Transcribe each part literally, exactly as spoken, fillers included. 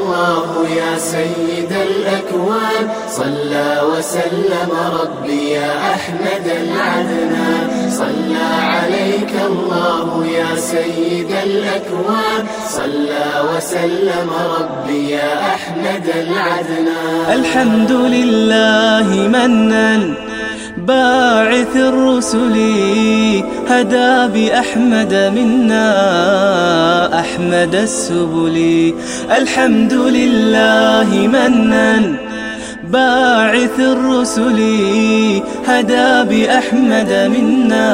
الله يا سيد الأكوان، صلى وسلم ربي يا أحمد العدنان. صلى عليك الله يا سيد الأكوان، صلى وسلم ربي يا أحمد العدنان. الحمد لله منا باعث الرسل، هدى بأحمد منا أحمد السبل. الحمد لله منا باعث الرسل، هدى بأحمد منا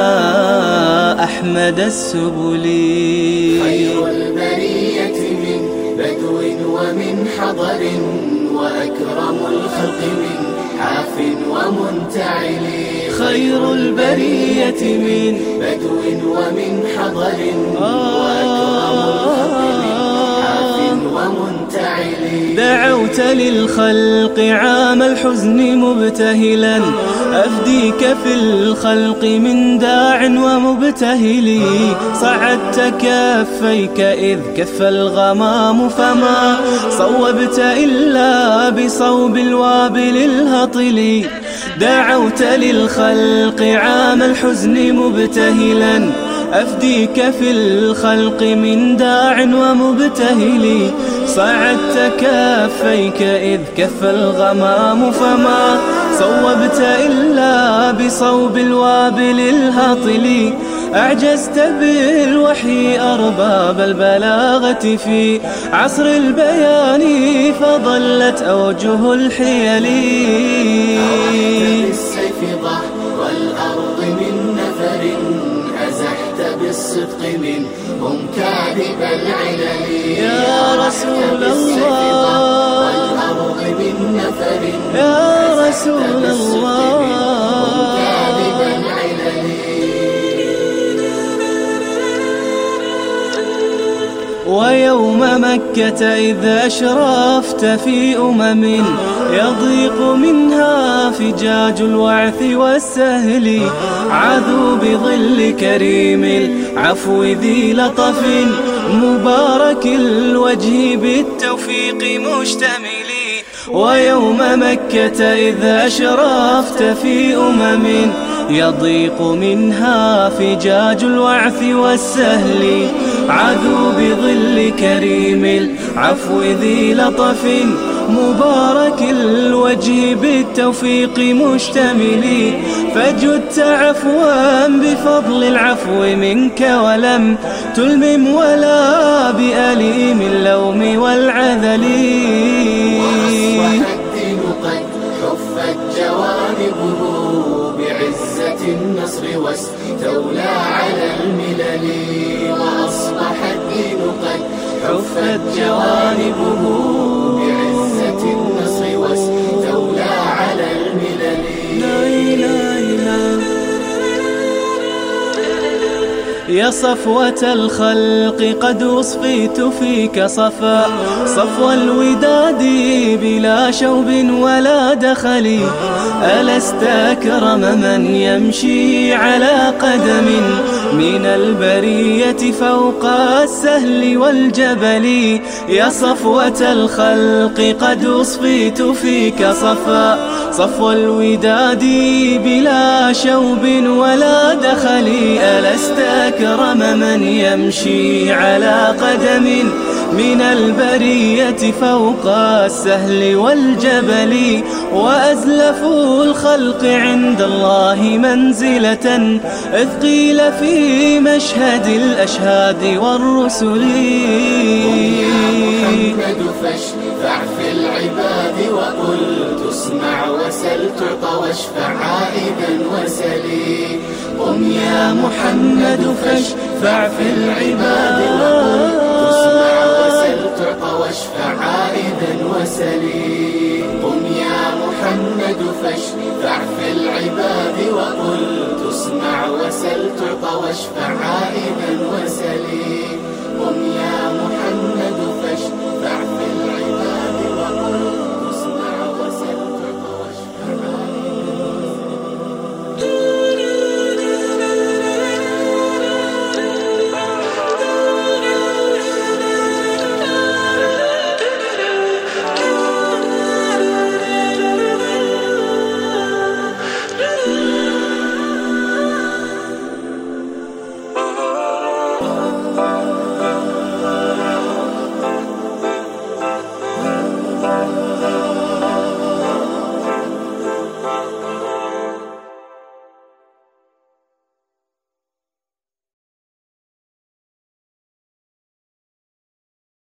أحمد السبل. خير البرية من بدو ومن حضر، وأكرم الخلق من حاف ومنتعل. خير البرية من بدو ومن حضر، وأكرم الخلق من حاف ومنتعل. دعوت للخلق عام الحزن مبتهلا، أفديك في الخلق من داع ومبتهل. صعدت كفيك إذ كف الغمام، فما صوبت إلا بصوب الوابل الهطل. دعوت للخلق عام الحزن مبتهلا، أفديك في الخلق من داع ومبتهل. صعدت كفيك إذ كف الغمام، فما صوبت إلا بصوب الوابل الهطل. أعجزت بالوحي أرباب البلاغة في عصر البيان، فضلت أوجه الحيل. أرحت بالسيف ظهر الأرض من نفر، أزحت بالصدق منهم كاذب العلل. يا رسول الله والأرض من نفر، يا رسول الله كاذب العلل. ويوم مكة إذ أشرفت في أمم، يضيق منها فجاج الوعث والسهل. عذوا بظل كريم العفو ذي لطف، مبارك الوجه بالتوفيق مشتمل. ويوم مكة إذ أشرفت في أمم، يضيق منها فجاج الوعث والسهل. عذوا بظل كريم العفو ذي لطف، مبارك الوجه بالتوفيق مشتمل. فجدت عفوا بفضل العفو منك، ولم تلمم ولا بأليم اللوم والعذل. وأصبح الدين قد حفت جوانبه بعزة النصر واستولى على الملل. وأصبح الدين قد حفت جوانبه بعزة النصر واستولى على الملل. لا إله إلا يا صفوة الخلق قد أصفيت فيك صفا، صفو الوداد بلا شوب ولا دخل. ألست أكرم من يمشي على قدم من البرية فوق السهل والجبل. يا صفوة الخلق قد أصفيت فيك صفا، صفو الوداد بلا شوب ولا دخل. ألست أكرم من يمشي على قدم من البرية فوق السهل والجبل. وأزلف الخلق عند الله منزلة، إذ قيل في مشهد الأشهاد والرسل. محمد فاشفع في العباد، وقل تسمع وسل تعطى واشفع عائدا وسلي. قم يا محمد فاشفع في العباد، وقل تسمع وسل تعطى واشفع عائدا وسلي. قم يا محمد فاشفع في العباد، وقل تسمع وسل تعطى واشفع عائدا وسلي.